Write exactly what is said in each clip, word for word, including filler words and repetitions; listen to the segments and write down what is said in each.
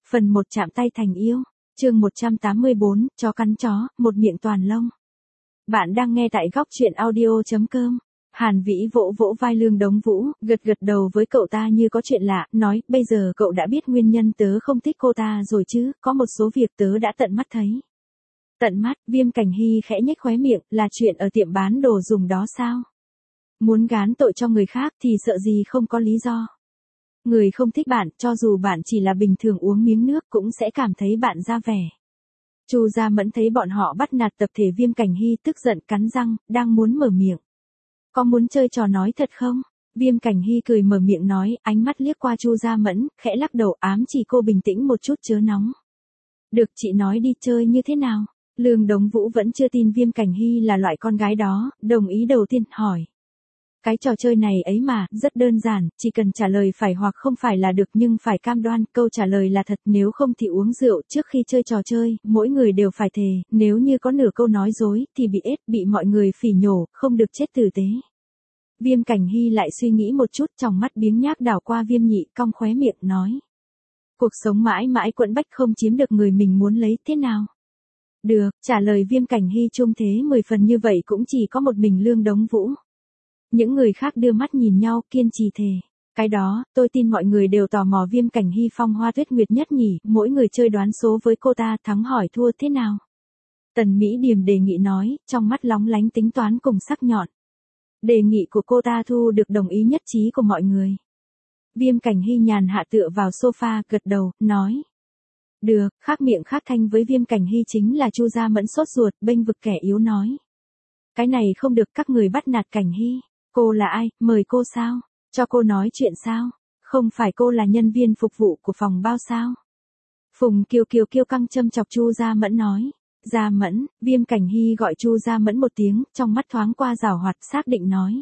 Phần một chạm tay thành yêu. Chương một trăm tám mươi bốn, chó cắn chó, một miệng toàn lông. Bạn đang nghe tại góc truyện audio chấm com. Hàn Vĩ vỗ vỗ vai Lương Đống Vũ, gật gật đầu với cậu ta như có chuyện lạ, nói, bây giờ cậu đã biết nguyên nhân tớ không thích cô ta rồi chứ, có một số việc tớ đã tận mắt thấy. Tận mắt, Viêm Cảnh Hy khẽ nhếch khóe miệng, là chuyện ở tiệm bán đồ dùng đó sao? Muốn gán tội cho người khác thì sợ gì không có lý do. Người không thích bạn, cho dù bạn chỉ là bình thường uống miếng nước cũng sẽ cảm thấy bạn ra vẻ. Chu Gia Mẫn thấy bọn họ bắt nạt tập thể Viêm Cảnh Hy tức giận cắn răng, đang muốn mở miệng. Có muốn chơi trò nói thật không? Viêm Cảnh Hy cười mở miệng nói, ánh mắt liếc qua Chu Gia Mẫn, khẽ lắc đầu ám chỉ cô bình tĩnh một chút chớ nóng. Được, chị nói đi, chơi như thế nào? Lương Đống Vũ vẫn chưa tin Viêm Cảnh Hy là loại con gái đó, đồng ý đầu tiên, hỏi. Cái trò chơi này ấy mà, rất đơn giản, chỉ cần trả lời phải hoặc không phải là được, nhưng phải cam đoan, câu trả lời là thật, nếu không thì uống rượu. Trước khi chơi trò chơi, mỗi người đều phải thề, nếu như có nửa câu nói dối, thì bị ết, bị mọi người phỉ nhổ, không được chết tử tế. Viêm Cảnh Hy lại suy nghĩ một chút, trong mắt biếng nhác đảo qua Viêm Nhị, cong khóe miệng, nói. Cuộc sống mãi mãi quẫn bách không chiếm được người mình muốn lấy, thế nào? Được, trả lời Viêm Cảnh Hy trung thế mười phần như vậy cũng chỉ có một mình Lương Đống Vũ. Những người khác đưa mắt nhìn nhau, kiên trì thề. Cái đó, tôi tin mọi người đều tò mò Viêm Cảnh Hy phong hoa tuyết nguyệt nhất nhỉ, mỗi người chơi đoán số với cô ta, thắng hỏi thua thế nào? Tần Mỹ Điềm đề nghị nói, trong mắt lóng lánh tính toán cùng sắc nhọn. Đề nghị của cô ta thu được đồng ý nhất trí của mọi người. Viêm Cảnh Hy nhàn hạ tựa vào sofa, gật đầu, nói. Được, khác miệng khác thanh với Viêm Cảnh Hy chính là Chu Gia Mẫn sốt ruột, bênh vực kẻ yếu nói. Cái này không được, các người bắt nạt Cảnh Hy. Cô là ai, mời cô sao? Cho cô nói chuyện sao? Không phải cô là nhân viên phục vụ của phòng bao sao? Phùng Kiều Kiều kiêu căng châm chọc Chu Gia Mẫn nói. Gia Mẫn, Viêm Cảnh Hy gọi Chu Gia Mẫn một tiếng, trong mắt thoáng qua giảo hoạt, xác định nói.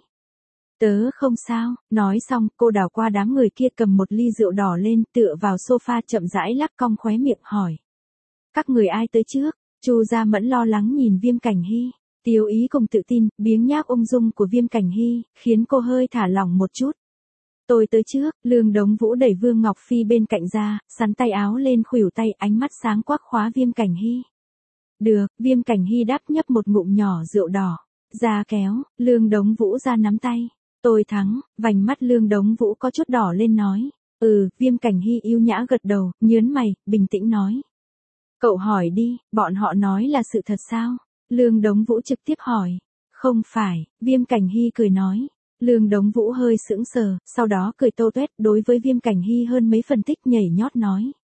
Tớ không sao, nói xong, cô đảo qua đám người kia cầm một ly rượu đỏ lên, tựa vào sofa chậm rãi lắc cong khóe miệng hỏi. Các người ai tới trước? Chu Gia Mẫn lo lắng nhìn Viêm Cảnh Hy. Tiêu ý cùng tự tin, biếng nhác ung dung của Viêm Cảnh Hy, khiến cô hơi thả lỏng một chút. Tôi tới trước, Lương Đống Vũ đẩy Vương Ngọc Phi bên cạnh ra, sắn tay áo lên khuỷu tay, ánh mắt sáng quắc khóa Viêm Cảnh Hy. Được, Viêm Cảnh Hy đáp nhấp một ngụm nhỏ rượu đỏ. Ra kéo, Lương Đống Vũ ra nắm tay. Tôi thắng, vành mắt Lương Đống Vũ có chút đỏ lên nói. Ừ, Viêm Cảnh Hy yêu nhã gật đầu, nhớn mày, bình tĩnh nói. Cậu hỏi đi, bọn họ nói là sự thật sao? Lương Đống Vũ trực tiếp hỏi. Không phải, Viêm Cảnh Hy cười nói. Lương Đống Vũ hơi sững sờ, sau đó cười tô tuét, đối với Viêm Cảnh Hy hơn mấy phân tích nhảy nhót nói.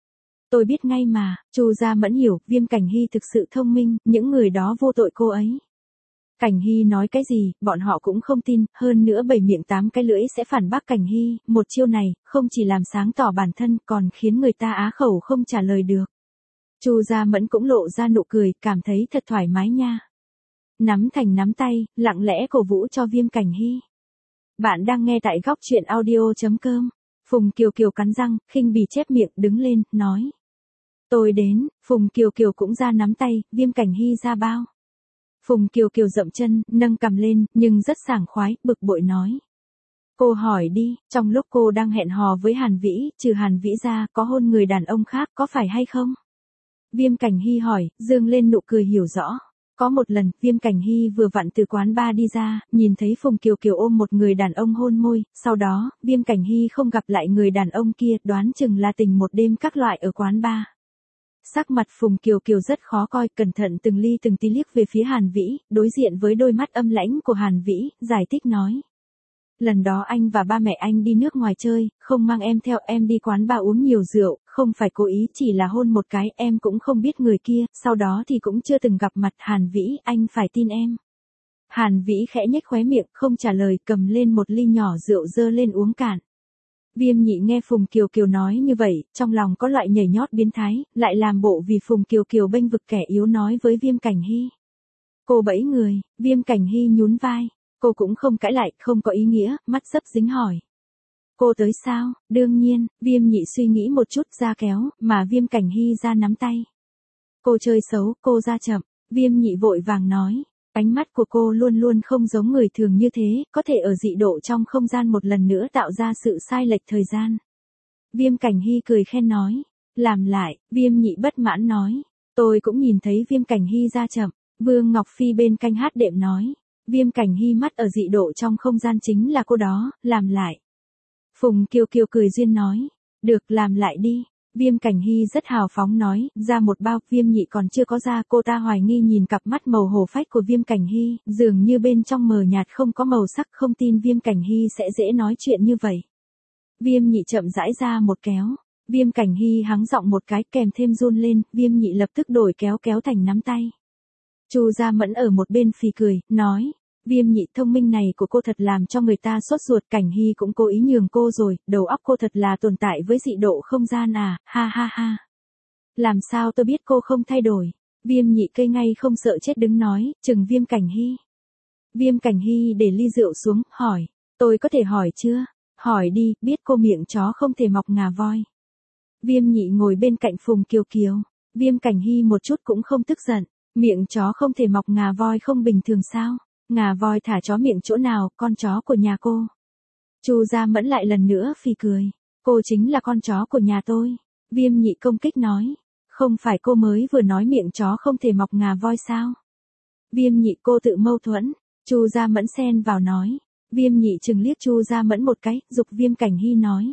Tôi biết ngay mà, Chu Gia Mẫn hiểu, Viêm Cảnh Hy thực sự thông minh, những người đó vô tội cô ấy. Cảnh Hy nói cái gì, bọn họ cũng không tin, hơn nữa bảy miệng tám cái lưỡi sẽ phản bác Cảnh Hy, một chiêu này, không chỉ làm sáng tỏ bản thân, còn khiến người ta á khẩu không trả lời được. Chu Gia Mẫn cũng lộ ra nụ cười, cảm thấy thật thoải mái nha. Nắm thành nắm tay, lặng lẽ cổ vũ cho Viêm Cảnh Hy. Bạn đang nghe tại góc truyện audio chấm com. Phùng Kiều Kiều cắn răng, khinh bỉ chép miệng, đứng lên, nói. Tôi đến, Phùng Kiều Kiều cũng ra nắm tay, Viêm Cảnh Hy ra bao. Phùng Kiều Kiều dậm chân, nâng cằm lên, nhưng rất sảng khoái, bực bội nói. Cô hỏi đi, trong lúc cô đang hẹn hò với Hàn Vĩ, trừ Hàn Vĩ ra, có hôn người đàn ông khác, có phải hay không? Viêm Cảnh Hy hỏi, dương lên nụ cười hiểu rõ. Có một lần, Viêm Cảnh Hy vừa vặn từ quán bar đi ra, nhìn thấy Phùng Kiều Kiều ôm một người đàn ông hôn môi, sau đó, Viêm Cảnh Hy không gặp lại người đàn ông kia, đoán chừng là tình một đêm các loại ở quán bar. Sắc mặt Phùng Kiều Kiều rất khó coi, cẩn thận từng ly từng tí liếc về phía Hàn Vĩ, đối diện với đôi mắt âm lãnh của Hàn Vĩ, giải thích nói. Lần đó anh và ba mẹ anh đi nước ngoài chơi, không mang em theo, em đi quán bar uống nhiều rượu, không phải cố ý, chỉ là hôn một cái, em cũng không biết người kia, sau đó thì cũng chưa từng gặp mặt. Hàn Vĩ, anh phải tin em. Hàn Vĩ khẽ nhếch khóe miệng, không trả lời, cầm lên một ly nhỏ rượu dơ lên uống cạn. Viêm Nhị nghe Phùng Kiều Kiều nói như vậy, trong lòng có loại nhảy nhót biến thái, lại làm bộ vì Phùng Kiều Kiều bênh vực kẻ yếu nói với Viêm Cảnh Hy. Cô bẫy người, Viêm Cảnh Hy nhún vai. Cô cũng không cãi lại, không có ý nghĩa, mắt sấp dính hỏi. Cô tới sao? Đương nhiên, Viêm Nhị suy nghĩ một chút ra kéo, mà Viêm Cảnh Hy ra nắm tay. Cô chơi xấu, cô ra chậm, Viêm Nhị vội vàng nói. Ánh mắt của cô luôn luôn không giống người thường như thế, có thể ở dị độ trong không gian một lần nữa tạo ra sự sai lệch thời gian. Viêm Cảnh Hy cười khen nói. Làm lại, Viêm Nhị bất mãn nói. Tôi cũng nhìn thấy Viêm Cảnh Hy ra chậm. Vương Ngọc Phi bên canh hát đệm nói. Viêm Cảnh Hy mắt ở dị độ trong không gian chính là cô đó, làm lại. Phùng Kiều Kiều cười duyên nói. Được, làm lại đi. Viêm Cảnh Hy rất hào phóng nói, ra một bao, Viêm Nhị còn chưa có ra, cô ta hoài nghi nhìn cặp mắt màu hổ phách của Viêm Cảnh Hy, dường như bên trong mờ nhạt không có màu sắc, không tin Viêm Cảnh Hy sẽ dễ nói chuyện như vậy. Viêm Nhị chậm rãi ra một kéo, Viêm Cảnh Hy hắng giọng một cái kèm thêm run lên, Viêm Nhị lập tức đổi kéo kéo thành nắm tay. Chu Gia Mẫn ở một bên phì cười, nói. Viêm Nhị thông minh này của cô thật làm cho người ta sốt ruột, Cảnh Hy cũng cố ý nhường cô rồi, đầu óc cô thật là tồn tại với dị độ không gian à, ha ha ha. Làm sao tôi biết cô không thay đổi. Viêm Nhị cây ngay không sợ chết đứng nói, chừng Viêm Cảnh Hy. Viêm Cảnh Hy để ly rượu xuống, hỏi, tôi có thể hỏi chưa? Hỏi đi, biết cô miệng chó không thể mọc ngà voi. Viêm Nhị ngồi bên cạnh Phùng Kiều Kiều, Viêm Cảnh Hy một chút cũng không tức giận, miệng chó không thể mọc ngà voi không bình thường sao? Ngà voi thả chó miệng chỗ nào, con chó của nhà cô. Chu Gia Mẫn lại lần nữa phì cười. Cô chính là con chó của nhà tôi. Viêm Nhị công kích nói. Không phải cô mới vừa nói miệng chó không thể mọc ngà voi sao? Viêm Nhị cô tự mâu thuẫn. Chu Gia Mẫn xen vào nói. Viêm Nhị chừng liếc Chu Gia Mẫn một cái, giục Viêm Cảnh Hy nói.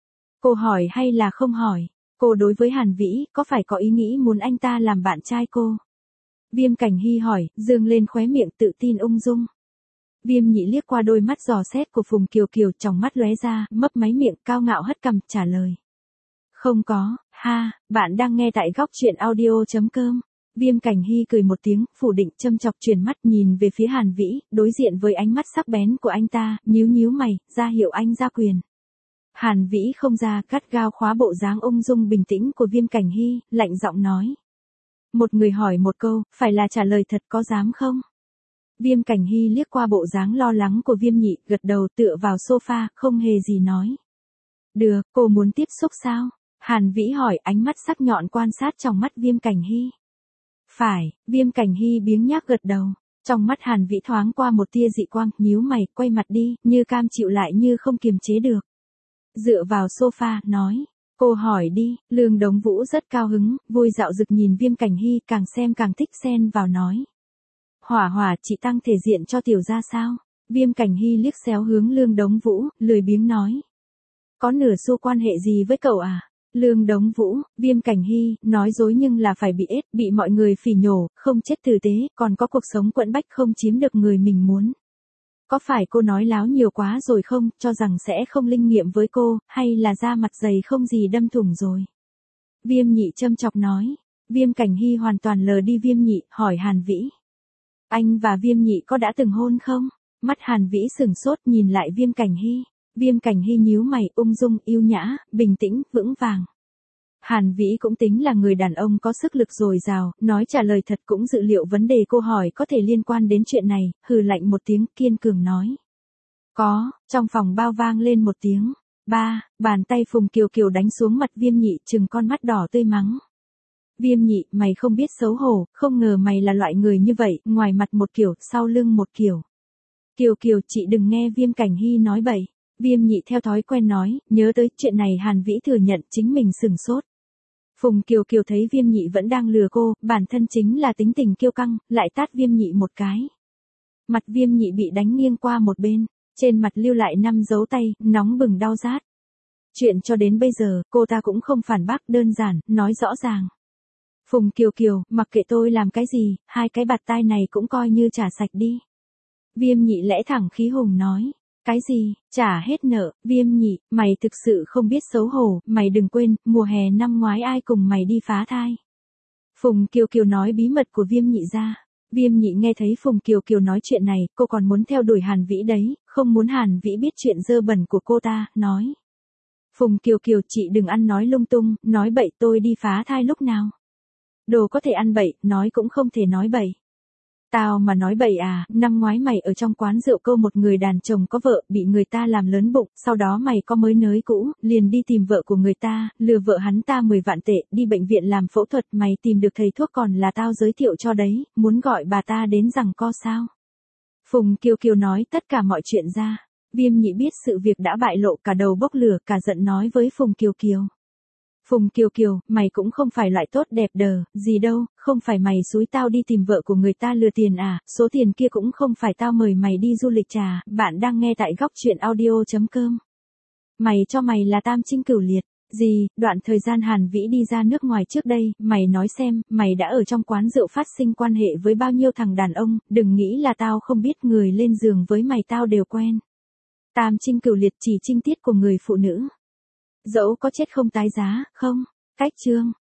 Cô hỏi hay là không hỏi? Cô đối với Hàn Vĩ, có phải có ý nghĩ muốn anh ta làm bạn trai cô? Viêm Cảnh Hy hỏi, dương lên khóe miệng tự tin ung dung. Viêm Nhị liếc qua đôi mắt dò xét của Phùng Kiều Kiều, trong mắt lóe ra, mấp máy miệng, cao ngạo hất cằm, trả lời. Không có, ha, bạn đang nghe tại góc truyện audio chấm com. Viêm Cảnh Hy cười một tiếng, phủ định châm chọc chuyển mắt nhìn về phía Hàn Vĩ, đối diện với ánh mắt sắc bén của anh ta, nhíu nhíu mày, ra hiệu anh ra quyền. Hàn Vĩ không ra, cắt gao khóa bộ dáng ung dung bình tĩnh của Viêm Cảnh Hy, lạnh giọng nói. Một người hỏi một câu, phải là trả lời thật, có dám không? Viêm Cảnh Hy liếc qua bộ dáng lo lắng của Viêm Nhị, gật đầu tựa vào sofa, không hề gì nói. Được, cô muốn tiếp xúc sao? Hàn Vĩ hỏi, ánh mắt sắc nhọn quan sát trong mắt Viêm Cảnh Hy. Phải, Viêm Cảnh Hy biếng nhác gật đầu. Trong mắt Hàn Vĩ thoáng qua một tia dị quang, nhíu mày, quay mặt đi, như cam chịu lại như không kiềm chế được. Dựa vào sofa, nói. Cô hỏi đi, Lương Đống Vũ rất cao hứng, vui dạo dực nhìn Viêm Cảnh Hy, càng xem càng thích, xen vào nói. Hỏa Hỏa, chị tăng thể diện cho tiểu gia sao? Viêm Cảnh Hy liếc xéo hướng Lương Đống Vũ, lười biếng nói. Có nửa xu quan hệ gì với cậu à? Lương Đống Vũ, Viêm Cảnh Hy, nói dối nhưng là phải bị ết, bị mọi người phỉ nhổ, không chết tử tế, còn có cuộc sống quẫn bách không chiếm được người mình muốn. Có phải cô nói láo nhiều quá rồi không, cho rằng sẽ không linh nghiệm với cô, hay là da mặt dày không gì đâm thủng rồi? Viêm Nhị châm chọc nói. Viêm Cảnh Hy hoàn toàn lờ đi Viêm Nhị, hỏi Hàn Vĩ. Anh và Viêm Nhị có đã từng hôn không? Mắt Hàn Vĩ sừng sốt nhìn lại Viêm Cảnh Hy. Viêm Cảnh Hy nhíu mày, ung dung, yêu nhã, bình tĩnh, vững vàng. Hàn Vĩ cũng tính là người đàn ông có sức lực dồi dào, nói trả lời thật cũng dự liệu vấn đề cô hỏi có thể liên quan đến chuyện này, hừ lạnh một tiếng, kiên cường nói. Có, trong phòng bao vang lên một tiếng. Ba, bàn tay Phùng Kiều Kiều đánh xuống mặt Viêm Nhị, trừng con mắt đỏ tươi mắng. Viêm Nhị, mày không biết xấu hổ, không ngờ mày là loại người như vậy, ngoài mặt một kiểu, sau lưng một kiểu. Kiều Kiều, chị đừng nghe Viêm Cảnh Hy nói bậy. Viêm Nhị theo thói quen nói, nhớ tới chuyện này Hàn Vĩ thừa nhận chính mình sừng sốt. Phùng Kiều Kiều thấy Viêm Nhị vẫn đang lừa cô, bản thân chính là tính tình kiêu căng, lại tát Viêm Nhị một cái. Mặt Viêm Nhị bị đánh nghiêng qua một bên, trên mặt lưu lại năm dấu tay, nóng bừng đau rát. Chuyện cho đến bây giờ, cô ta cũng không phản bác, đơn giản, nói rõ ràng. Phùng Kiều Kiều, mặc kệ tôi làm cái gì, hai cái bạt tai này cũng coi như trả sạch đi. Viêm Nhị lẽ thẳng khí hùng nói. Cái gì, trả hết nợ, Viêm Nhị, mày thực sự không biết xấu hổ, mày đừng quên, mùa hè năm ngoái ai cùng mày đi phá thai. Phùng Kiều Kiều nói bí mật của Viêm Nhị ra. Viêm Nhị nghe thấy Phùng Kiều Kiều nói chuyện này, cô còn muốn theo đuổi Hàn Vĩ đấy, không muốn Hàn Vĩ biết chuyện dơ bẩn của cô ta, nói. Phùng Kiều Kiều, chị đừng ăn nói lung tung, nói bậy, tôi đi phá thai lúc nào. Đồ có thể ăn bậy, nói cũng không thể nói bậy. Tao mà nói bậy à, năm ngoái mày ở trong quán rượu câu một người đàn chồng có vợ, bị người ta làm lớn bụng, sau đó mày có mới nới cũ, liền đi tìm vợ của người ta, lừa vợ hắn ta mười vạn tệ, đi bệnh viện làm phẫu thuật, mày tìm được thầy thuốc còn là tao giới thiệu cho đấy, muốn gọi bà ta đến giằng co sao? Phùng Kiều Kiều nói tất cả mọi chuyện ra. Viêm Nhị biết sự việc đã bại lộ, cả đầu bốc lửa, cả giận nói với Phùng Kiều Kiều. Phùng Kiều Kiều, mày cũng không phải loại tốt đẹp đờ, gì đâu, không phải mày xúi tao đi tìm vợ của người ta lừa tiền à, số tiền kia cũng không phải tao mời mày đi du lịch trà, bạn đang nghe tại góc truyện audio.com. Mày cho mày là tam trinh cửu liệt. Gì, đoạn thời gian Hàn Vĩ đi ra nước ngoài trước đây, mày nói xem, mày đã ở trong quán rượu phát sinh quan hệ với bao nhiêu thằng đàn ông, đừng nghĩ là tao không biết người lên giường với mày tao đều quen. Tam trinh cửu liệt chỉ trinh tiết của người phụ nữ. Dẫu có chết không tái giá, không? Cách chương.